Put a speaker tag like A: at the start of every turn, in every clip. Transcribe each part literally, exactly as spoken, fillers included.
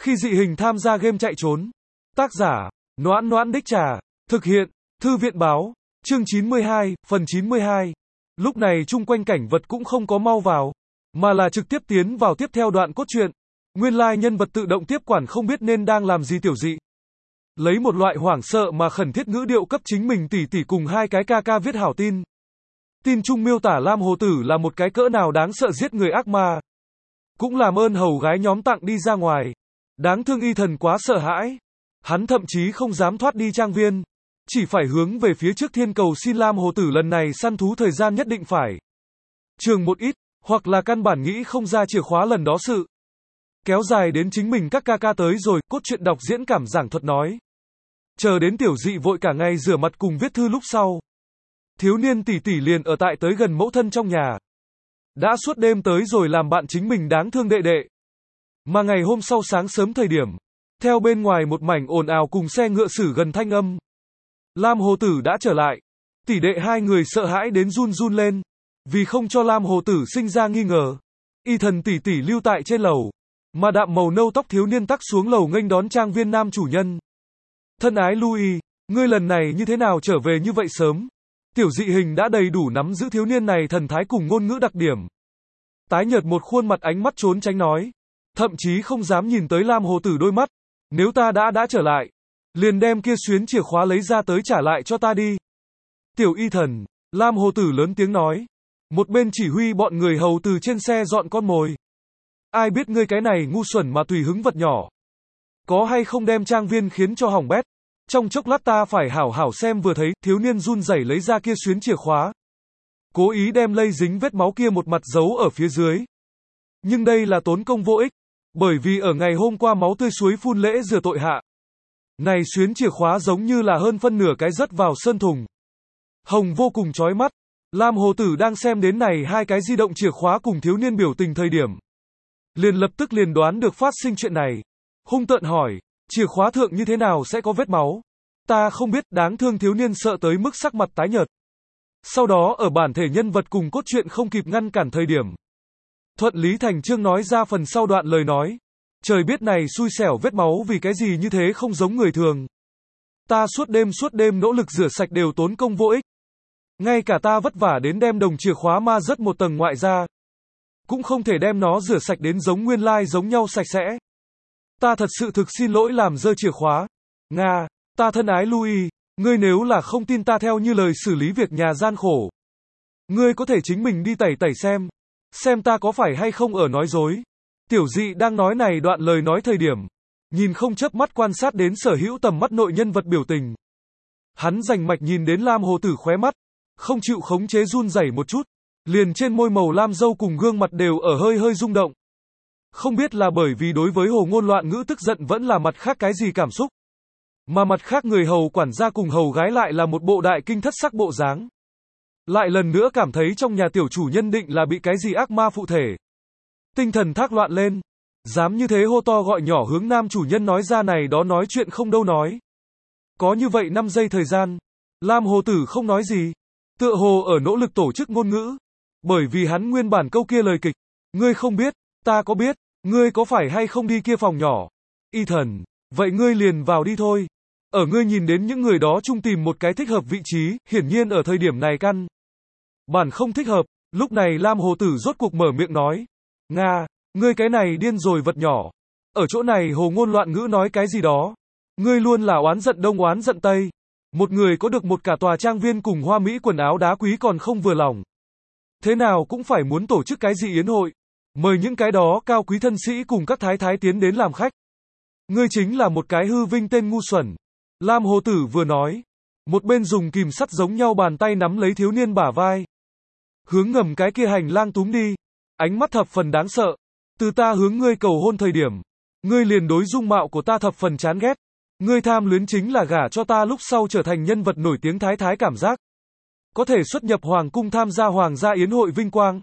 A: Khi dị hình tham gia game chạy trốn. Tác giả, Noãn Noãn Đích Trà. Thực hiện, Thư viện báo. Chương chín mươi hai, phần chín mươi hai. Lúc này chung quanh cảnh vật cũng không có mau vào, mà là trực tiếp tiến vào tiếp theo đoạn cốt truyện. Nguyên lai nhân vật tự động tiếp quản không biết nên đang làm gì tiểu dị. Lấy một loại hoảng sợ mà khẩn thiết ngữ điệu cấp chính mình tỷ tỷ cùng hai cái ca ca viết hảo tin. Tin chung miêu tả Lam Hồ Tử là một cái cỡ nào đáng sợ giết người ác ma. Cũng làm ơn hầu gái nhóm tặng đi ra ngoài. Đáng thương Y Thần quá sợ hãi. Hắn thậm chí không dám thoát đi trang viên. Chỉ phải hướng về phía trước thiên cầu xin Lam Hồ Tử lần này săn thú thời gian nhất định phải trường một ít, hoặc là căn bản nghĩ không ra chìa khóa lần đó sự. Kéo dài đến chính mình các ca ca tới rồi, cốt truyện đọc diễn cảm giảng thuật nói. Chờ đến tiểu dị vội cả ngày rửa mặt cùng viết thư lúc sau. Thiếu niên tỷ tỷ liền ở tại tới gần mẫu thân trong nhà. Đã suốt đêm tới rồi làm bạn chính mình đáng thương đệ đệ. Mà ngày hôm sau sáng sớm thời điểm, theo bên ngoài một mảnh ồn ào cùng xe ngựa xử gần thanh âm. Lam Hồ Tử đã trở lại. Tỷ đệ hai người sợ hãi đến run run lên. Vì không cho Lam Hồ Tử sinh ra nghi ngờ. Y Thần tỷ tỷ lưu tại trên lầu. Mà đạm màu nâu tóc thiếu niên tắc xuống lầu nghênh đón trang viên nam chủ nhân. Thân ái Louis, ngươi lần này như thế nào trở về như vậy sớm? Tiểu dị hình đã đầy đủ nắm giữ thiếu niên này thần thái cùng ngôn ngữ đặc điểm. Tái nhợt một khuôn mặt ánh mắt trốn tránh nói. Thậm chí không dám nhìn tới Lam Hồ Tử đôi mắt. Nếu ta đã đã trở lại, liền đem kia xuyến chìa khóa lấy ra tới trả lại cho ta đi. Tiểu Y Thần, Lam Hồ Tử lớn tiếng nói. Một bên chỉ huy bọn người hầu từ trên xe dọn con mồi. Ai biết ngươi cái này ngu xuẩn mà tùy hứng vật nhỏ. Có hay không đem trang viên khiến cho hỏng bét. Trong chốc lát ta phải hảo hảo xem vừa thấy, thiếu niên run rẩy lấy ra kia xuyến chìa khóa. Cố ý đem lây dính vết máu kia một mặt giấu ở phía dưới. Nhưng đây là tốn công vô ích. Bởi vì ở ngày hôm qua máu tươi suối phun lễ rửa tội hạ. Này xuyến chìa khóa giống như là hơn phân nửa cái rớt vào sơn thùng. Hồng vô cùng chói mắt. Lam Hồ Tử đang xem đến này hai cái di động chìa khóa cùng thiếu niên biểu tình thời điểm. Liền lập tức liền đoán được phát sinh chuyện này. Hung tợn hỏi, chìa khóa thượng như thế nào sẽ có vết máu? Ta không biết, đáng thương thiếu niên sợ tới mức sắc mặt tái nhợt. Sau đó ở bản thể nhân vật cùng cốt truyện không kịp ngăn cản thời điểm. Thuận lý thành chương nói ra phần sau đoạn lời nói. Trời biết này xui xẻo vết máu vì cái gì như thế không giống người thường. Ta suốt đêm suốt đêm nỗ lực rửa sạch đều tốn công vô ích. Ngay cả ta vất vả đến đem đồng chìa khóa ma rất một tầng ngoại ra. Cũng không thể đem nó rửa sạch đến giống nguyên lai giống nhau sạch sẽ. Ta thật sự thực xin lỗi làm rơi chìa khóa. Nga, ta thân ái Louis, ngươi nếu là không tin ta theo như lời xử lý việc nhà gian khổ. Ngươi có thể chính mình đi tẩy tẩy xem. Xem ta có phải hay không ở nói dối. Tiểu dị đang nói này đoạn lời nói thời điểm. Nhìn không chớp mắt quan sát đến sở hữu tầm mắt nội nhân vật biểu tình. Hắn rành mạch nhìn đến Lam Hồ Tử khóe mắt. Không chịu khống chế run rẩy một chút. Liền trên môi màu lam dâu cùng gương mặt đều ở hơi hơi rung động. Không biết là bởi vì đối với hồ ngôn loạn ngữ tức giận vẫn là mặt khác cái gì cảm xúc. Mà mặt khác người hầu quản gia cùng hầu gái lại là một bộ đại kinh thất sắc bộ dáng. Lại lần nữa cảm thấy trong nhà tiểu chủ nhân định là bị cái gì ác ma phụ thể. Tinh thần thác loạn lên. Dám như thế hô to gọi nhỏ hướng nam chủ nhân nói ra này đó nói chuyện không đâu nói. Có như vậy năm giây thời gian. Lam Hồ Tử không nói gì. Tựa hồ ở nỗ lực tổ chức ngôn ngữ. Bởi vì hắn nguyên bản câu kia lời kịch. Ngươi không biết, ta có biết, ngươi có phải hay không đi kia phòng nhỏ. Y Thần, vậy ngươi liền vào đi thôi. Ở ngươi nhìn đến những người đó chung tìm một cái thích hợp vị trí, hiển nhiên ở thời điểm này căn. Bản không thích hợp, lúc này Lam Hồ Tử rốt cuộc mở miệng nói. Nga, ngươi cái này điên rồi vật nhỏ. Ở chỗ này hồ ngôn loạn ngữ nói cái gì đó. Ngươi luôn là oán giận đông oán giận tây. Một người có được một cả tòa trang viên cùng hoa mỹ quần áo đá quý còn không vừa lòng. Thế nào cũng phải muốn tổ chức cái gì yến hội. Mời những cái đó cao quý thân sĩ cùng các thái thái tiến đến làm khách. Ngươi chính là một cái hư vinh tên ngu xuẩn. Lam Hồ Tử vừa nói. Một bên dùng kìm sắt giống nhau bàn tay nắm lấy thiếu niên bả vai. Hướng ngầm cái kia hành lang túm đi. Ánh mắt thập phần đáng sợ. Từ ta hướng ngươi cầu hôn thời điểm. Ngươi liền đối dung mạo của ta thập phần chán ghét. Ngươi tham luyến chính là gả cho ta lúc sau trở thành nhân vật nổi tiếng thái thái cảm giác. Có thể xuất nhập hoàng cung tham gia hoàng gia yến hội vinh quang.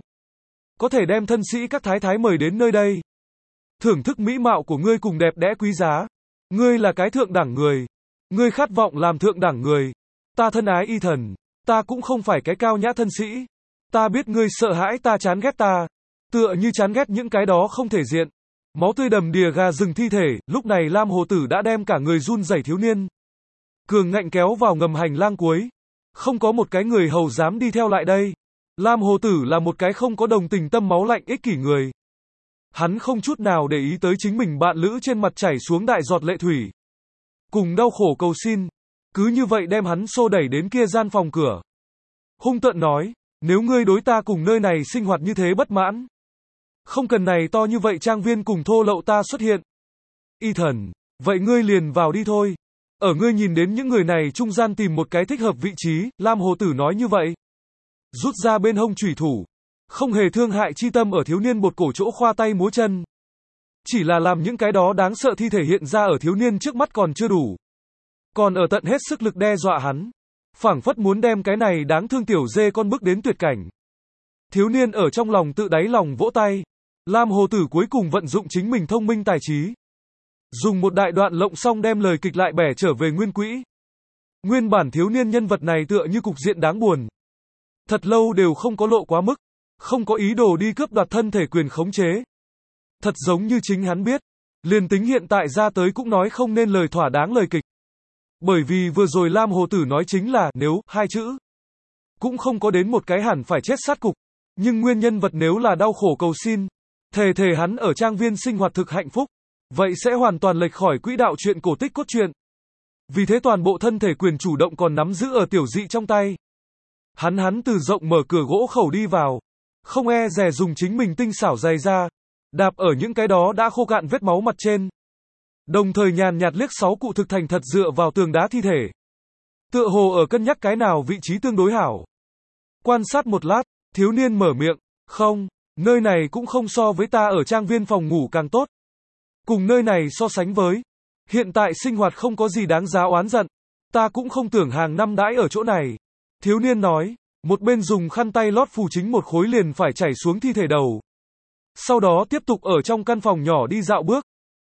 A: Có thể đem thân sĩ các thái thái mời đến nơi đây. Thưởng thức mỹ mạo của ngươi cùng đẹp đẽ quý giá. Ngươi là cái thượng đẳng người. Ngươi khát vọng làm thượng đẳng người. Ta thân ái Y Thần. Ta cũng không phải cái cao nhã thân sĩ. Ta biết ngươi sợ hãi ta chán ghét ta. Tựa như chán ghét những cái đó không thể diện. Máu tươi đầm đìa gà rừng thi thể, lúc này Lam Hồ Tử đã đem cả người run rẩy thiếu niên cường ngạnh kéo vào ngầm hành lang cuối. Không có một cái người hầu dám đi theo lại đây. Lam Hồ Tử là một cái không có đồng tình tâm máu lạnh ích kỷ người. Hắn không chút nào để ý tới chính mình bạn lữ trên mặt chảy xuống đại giọt lệ thủy. Cùng đau khổ cầu xin. Cứ như vậy đem hắn xô đẩy đến kia gian phòng cửa. Hung tợn nói, nếu ngươi đối ta cùng nơi này sinh hoạt như thế bất mãn. Không cần này to như vậy trang viên cùng thô lậu ta xuất hiện. Y thần, vậy ngươi liền vào đi thôi. Ở ngươi nhìn đến những người này trung gian tìm một cái thích hợp vị trí, Lam Hồ Tử nói như vậy. Rút ra bên hông chủy thủ. Không hề thương hại chi tâm ở thiếu niên bột cổ chỗ khoa tay múa chân. Chỉ là làm những cái đó đáng sợ thi thể hiện ra ở thiếu niên trước mắt còn chưa đủ. Còn ở tận hết sức lực đe dọa hắn. Phảng phất muốn đem cái này đáng thương tiểu dê con bước đến tuyệt cảnh. Thiếu niên ở trong lòng tự đáy lòng vỗ tay. Lam Hồ Tử cuối cùng vận dụng chính mình thông minh tài trí. Dùng một đại đoạn lộng xong đem lời kịch lại bẻ trở về nguyên quỹ. Nguyên bản thiếu niên nhân vật này tựa như cục diện đáng buồn. Thật lâu đều không có lộ quá mức. Không có ý đồ đi cướp đoạt thân thể quyền khống chế. Thật giống như chính hắn biết. Liền tính hiện tại ra tới cũng nói không nên lời thỏa đáng lời kịch. Bởi vì vừa rồi Lam Hồ Tử nói chính là nếu, hai chữ. Cũng không có đến một cái hẳn phải chết sát cục. Nhưng nguyên nhân vật nếu là đau khổ cầu xin. Thề thề hắn ở trang viên sinh hoạt thực hạnh phúc. Vậy sẽ hoàn toàn lệch khỏi quỹ đạo chuyện cổ tích cốt truyện. Vì thế toàn bộ thân thể quyền chủ động còn nắm giữ ở tiểu dị trong tay. Hắn hắn từ rộng mở cửa gỗ khẩu đi vào. Không e dè dùng chính mình tinh xảo giày ra. Đạp ở những cái đó đã khô cạn vết máu mặt trên. Đồng thời nhàn nhạt liếc sáu cụ thực thành thật dựa vào tường đá thi thể. Tựa hồ ở cân nhắc cái nào vị trí tương đối hảo. Quan sát một lát, thiếu niên mở miệng. Không, nơi này cũng không so với ta ở trang viên phòng ngủ càng tốt. Cùng nơi này so sánh với. Hiện tại sinh hoạt không có gì đáng giá oán giận. Ta cũng không tưởng hàng năm đãi ở chỗ này. Thiếu niên nói. Một bên dùng khăn tay lót phù chính một khối liền phải chảy xuống thi thể đầu. Sau đó tiếp tục ở trong căn phòng nhỏ đi dạo bước.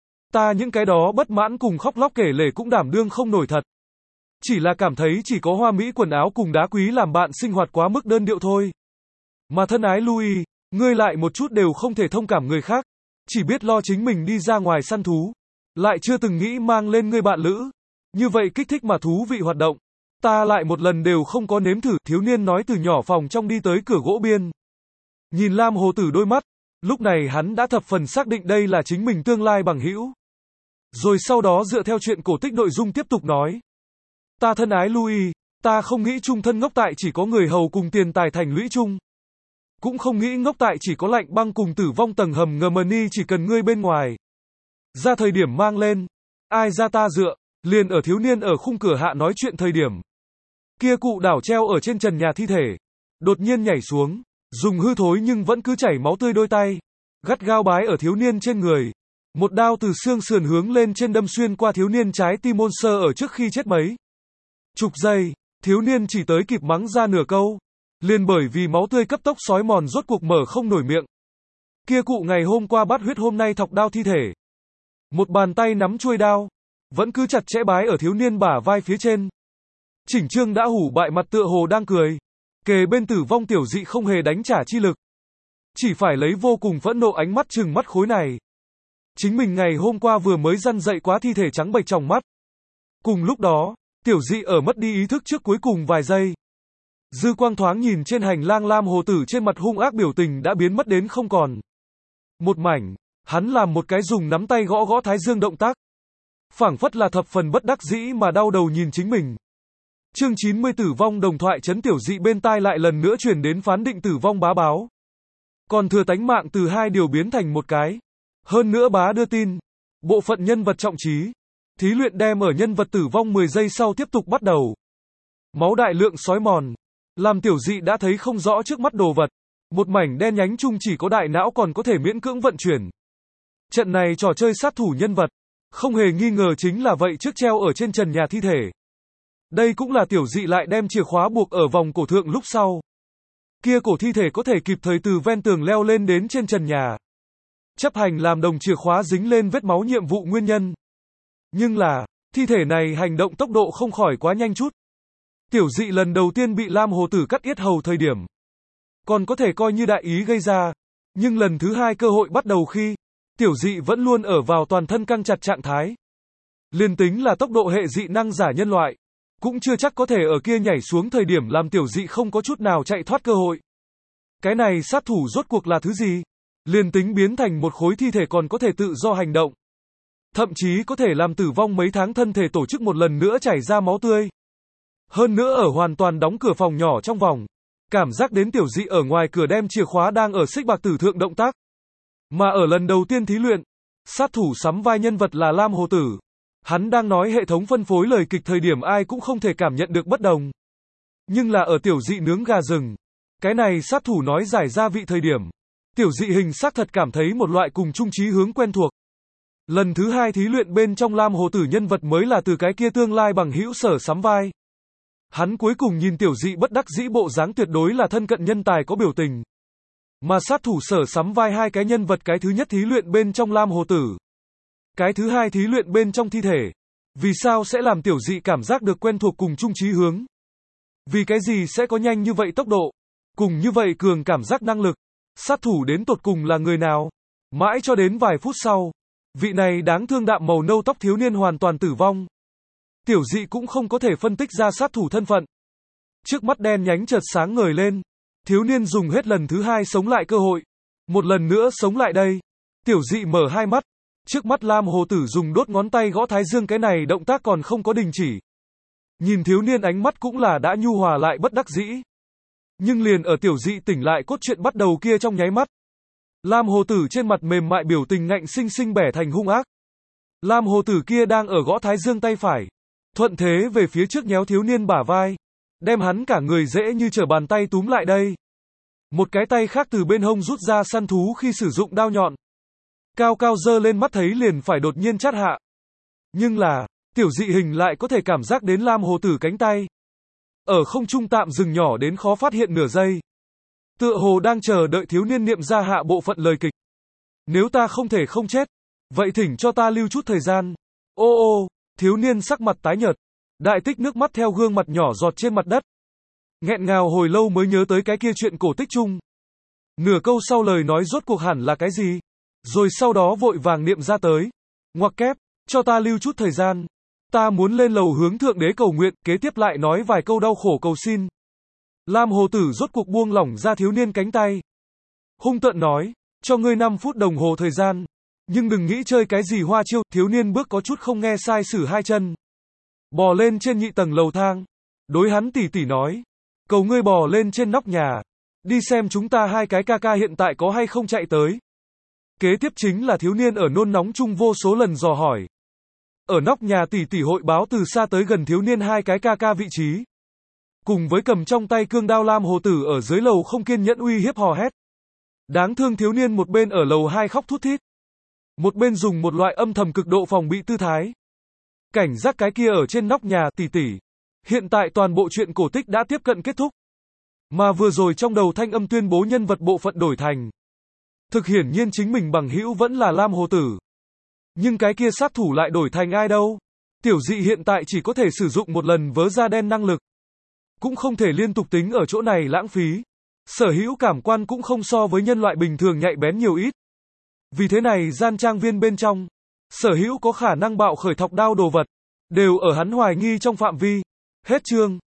A: Ta những cái đó bất mãn cùng khóc lóc kể lể cũng đảm đương không nổi thật. Chỉ là cảm thấy chỉ có hoa mỹ quần áo cùng đá quý làm bạn sinh hoạt quá mức đơn điệu thôi. Mà thân ái Louis, ngươi lại một chút đều không thể thông cảm người khác. Chỉ biết lo chính mình đi ra ngoài săn thú. Lại chưa từng nghĩ mang lên ngươi bạn lữ. Như vậy kích thích mà thú vị hoạt động. Ta lại một lần đều không có nếm thử, thiếu niên nói từ nhỏ phòng trong đi tới cửa gỗ biên. Nhìn Lam Hồ Tử đôi mắt, lúc này hắn đã thập phần xác định đây là chính mình tương lai bằng hữu. Rồi sau đó dựa theo chuyện cổ tích nội dung tiếp tục nói. Ta thân ái Louis, ta không nghĩ chung thân ngốc tại chỉ có người hầu cùng tiền tài thành lũy chung. Cũng không nghĩ ngốc tại chỉ có lạnh băng cùng tử vong tầng hầm ngầm ni chỉ cần ngươi bên ngoài. Ra thời điểm mang lên. Ai ra ta dựa, liền ở thiếu niên ở khung cửa hạ nói chuyện thời điểm. Kia cụ đảo treo ở trên trần nhà thi thể. Đột nhiên nhảy xuống. Dùng hư thối nhưng vẫn cứ chảy máu tươi đôi tay. Gắt gao bái ở thiếu niên trên người. Một đao từ xương sườn hướng lên trên đâm xuyên qua thiếu niên trái tim môn sơ ở trước khi chết mấy. Chục giây, thiếu niên chỉ tới kịp mắng ra nửa câu. Liền bởi vì máu tươi cấp tốc xói mòn rốt cuộc mở không nổi miệng. Kia cụ ngày hôm qua bắt huyết hôm nay thọc đao thi thể. Một bàn tay nắm chuôi đao. Vẫn cứ chặt chẽ bái ở thiếu niên bả vai phía trên. Chỉnh Trương đã hủ bại mặt tựa hồ đang cười. Kề bên tử vong tiểu dị không hề đánh trả chi lực. Chỉ phải lấy vô cùng phẫn nộ ánh mắt trừng mắt khối này. Chính mình ngày hôm qua vừa mới răn dậy quá thi thể trắng bệch trong mắt. Cùng lúc đó, tiểu dị ở mất đi ý thức trước cuối cùng vài giây. Dư quang thoáng nhìn trên hành lang Lam Hồ Tử trên mặt hung ác biểu tình đã biến mất đến không còn. Một mảnh, hắn làm một cái dùng nắm tay gõ gõ thái dương động tác. Phảng phất là thập phần bất đắc dĩ mà đau đầu nhìn chính mình. Chương chín mươi tử vong đồng thoại chấn tiểu dị bên tai lại lần nữa truyền đến phán định tử vong bá báo. Còn thừa tánh mạng từ hai điều biến thành một cái. Hơn nữa bá đưa tin. Bộ phận nhân vật trọng trí. Thí luyện đem ở nhân vật tử vong mười giây sau tiếp tục bắt đầu. Máu đại lượng xói mòn. Làm tiểu dị đã thấy không rõ trước mắt đồ vật. Một mảnh đen nhánh chung chỉ có đại não còn có thể miễn cưỡng vận chuyển. Trận này trò chơi sát thủ nhân vật. Không hề nghi ngờ chính là vậy trước treo ở trên trần nhà thi thể. Đây cũng là tiểu dị lại đem chìa khóa buộc ở vòng cổ thượng lúc sau. Kia cổ thi thể có thể kịp thời từ ven tường leo lên đến trên trần nhà. Chấp hành làm đồng chìa khóa dính lên vết máu nhiệm vụ nguyên nhân. Nhưng là, thi thể này hành động tốc độ không khỏi quá nhanh chút. Tiểu dị lần đầu tiên bị Lam Hồ Tử cắt yết hầu thời điểm. Còn có thể coi như đại ý gây ra. Nhưng lần thứ hai cơ hội bắt đầu khi, Tiểu dị vẫn luôn ở vào toàn thân căng chặt trạng thái. Liền tính là tốc độ hệ dị năng giả nhân loại, cũng chưa chắc có thể ở kia nhảy xuống thời điểm làm tiểu dị không có chút nào chạy thoát cơ hội. Cái này sát thủ rốt cuộc là thứ gì? Liền tính biến thành một khối thi thể còn có thể tự do hành động. Thậm chí có thể làm tử vong mấy tháng thân thể tổ chức một lần nữa chảy ra máu tươi. Hơn nữa ở hoàn toàn đóng cửa phòng nhỏ trong vòng. Cảm giác đến tiểu dị ở ngoài cửa đem chìa khóa đang ở xích bạc tử thượng động tác. Mà ở lần đầu tiên thí luyện, sát thủ sắm vai nhân vật là Lam Hồ Tử. Hắn đang nói hệ thống phân phối lời kịch thời điểm ai cũng không thể cảm nhận được bất đồng. Nhưng là ở tiểu dị nướng gà rừng, cái này sát thủ nói giải gia vị thời điểm, tiểu dị hình xác thật cảm thấy một loại cùng chung chí hướng quen thuộc. Lần thứ hai thí luyện bên trong Lam Hồ Tử nhân vật mới là từ cái kia tương lai bằng hữu Sở sắm vai. Hắn cuối cùng nhìn tiểu dị bất đắc dĩ bộ dáng tuyệt đối là thân cận nhân tài có biểu tình. Mà sát thủ Sở sắm vai hai cái nhân vật, cái thứ nhất thí luyện bên trong Lam Hồ Tử, cái thứ hai thí luyện bên trong thi thể. Vì sao sẽ làm tiểu dị cảm giác được quen thuộc cùng chung chí hướng? Vì cái gì sẽ có nhanh như vậy tốc độ, cùng như vậy cường cảm giác năng lực? Sát thủ đến tột cùng là người nào? Mãi cho đến vài phút sau, vị này đáng thương đạm màu nâu tóc thiếu niên hoàn toàn tử vong. Tiểu dị cũng không có thể phân tích ra sát thủ thân phận. Trước mắt đen nhánh chợt sáng ngời lên. Thiếu niên dùng hết lần thứ hai sống lại cơ hội. Một lần nữa sống lại đây. Tiểu dị mở hai mắt. Trước mắt Lam Hồ Tử dùng đốt ngón tay gõ thái dương, cái này động tác còn không có đình chỉ. Nhìn thiếu niên ánh mắt cũng là đã nhu hòa lại bất đắc dĩ. Nhưng liền ở tiểu dị tỉnh lại cốt truyện bắt đầu kia trong nháy mắt, Lam Hồ Tử trên mặt mềm mại biểu tình ngạnh sinh sinh bẻ thành hung ác. Lam Hồ Tử kia đang ở gõ thái dương tay phải, thuận thế về phía trước nhéo thiếu niên bả vai, đem hắn cả người dễ như trở bàn tay túm lại đây. Một cái tay khác từ bên hông rút ra săn thú khi sử dụng đao nhọn, cao cao giơ lên, mắt thấy liền phải đột nhiên chát hạ. Nhưng là, tiểu dị hình lại có thể cảm giác đến Lam Hồ Tử cánh tay ở không trung tạm dừng nhỏ đến khó phát hiện nửa giây. Tựa hồ đang chờ đợi thiếu niên niệm ra hạ bộ phận lời kịch. Nếu ta không thể không chết, vậy thỉnh cho ta lưu chút thời gian. Ô ô, thiếu niên sắc mặt tái nhợt, đại tích nước mắt theo gương mặt nhỏ giọt trên mặt đất. Nghẹn ngào hồi lâu mới nhớ tới cái kia chuyện cổ tích chung. Nửa câu sau lời nói rốt cuộc hẳn là cái gì? Rồi sau đó vội vàng niệm ra tới. Ngoặc kép, cho ta lưu chút thời gian. Ta muốn lên lầu hướng thượng đế cầu nguyện, kế tiếp lại nói vài câu đau khổ cầu xin. Lam Hồ Tử rốt cuộc buông lỏng ra thiếu niên cánh tay. Hung tợn nói, cho ngươi năm phút đồng hồ thời gian. Nhưng đừng nghĩ chơi cái gì hoa chiêu. Thiếu niên bước có chút không nghe sai sử hai chân, bò lên trên nhị tầng lầu thang. Đối hắn tỉ tỉ nói, cầu ngươi bò lên trên nóc nhà, đi xem chúng ta hai cái ca ca hiện tại có hay không chạy tới. Kế tiếp chính là thiếu niên ở nôn nóng chung vô số lần dò hỏi. Ở nóc nhà tỉ tỉ hội báo từ xa tới gần thiếu niên hai cái ca ca vị trí. Cùng với cầm trong tay cương đao Lam Hồ Tử ở dưới lầu không kiên nhẫn uy hiếp hò hét. Đáng thương thiếu niên một bên ở lầu hai khóc thút thít, một bên dùng một loại âm thầm cực độ phòng bị tư thái. Cảnh giác cái kia ở trên nóc nhà tỉ tỉ. Hiện tại toàn bộ chuyện cổ tích đã tiếp cận kết thúc. Mà vừa rồi trong đầu thanh âm tuyên bố nhân vật bộ phận đổi thành. Thực hiển nhiên chính mình bằng hữu vẫn là Lam Hồ Tử. Nhưng cái kia sát thủ lại đổi thành ai đâu? Tiểu dị hiện tại chỉ có thể sử dụng một lần vớ da đen năng lực. Cũng không thể liên tục tính ở chỗ này lãng phí. Sở hữu cảm quan cũng không so với nhân loại bình thường nhạy bén nhiều ít. Vì thế này gian trang viên bên trong, sở hữu có khả năng bạo khởi thọc đao đồ vật, đều ở hắn hoài nghi trong phạm vi. Hết chương.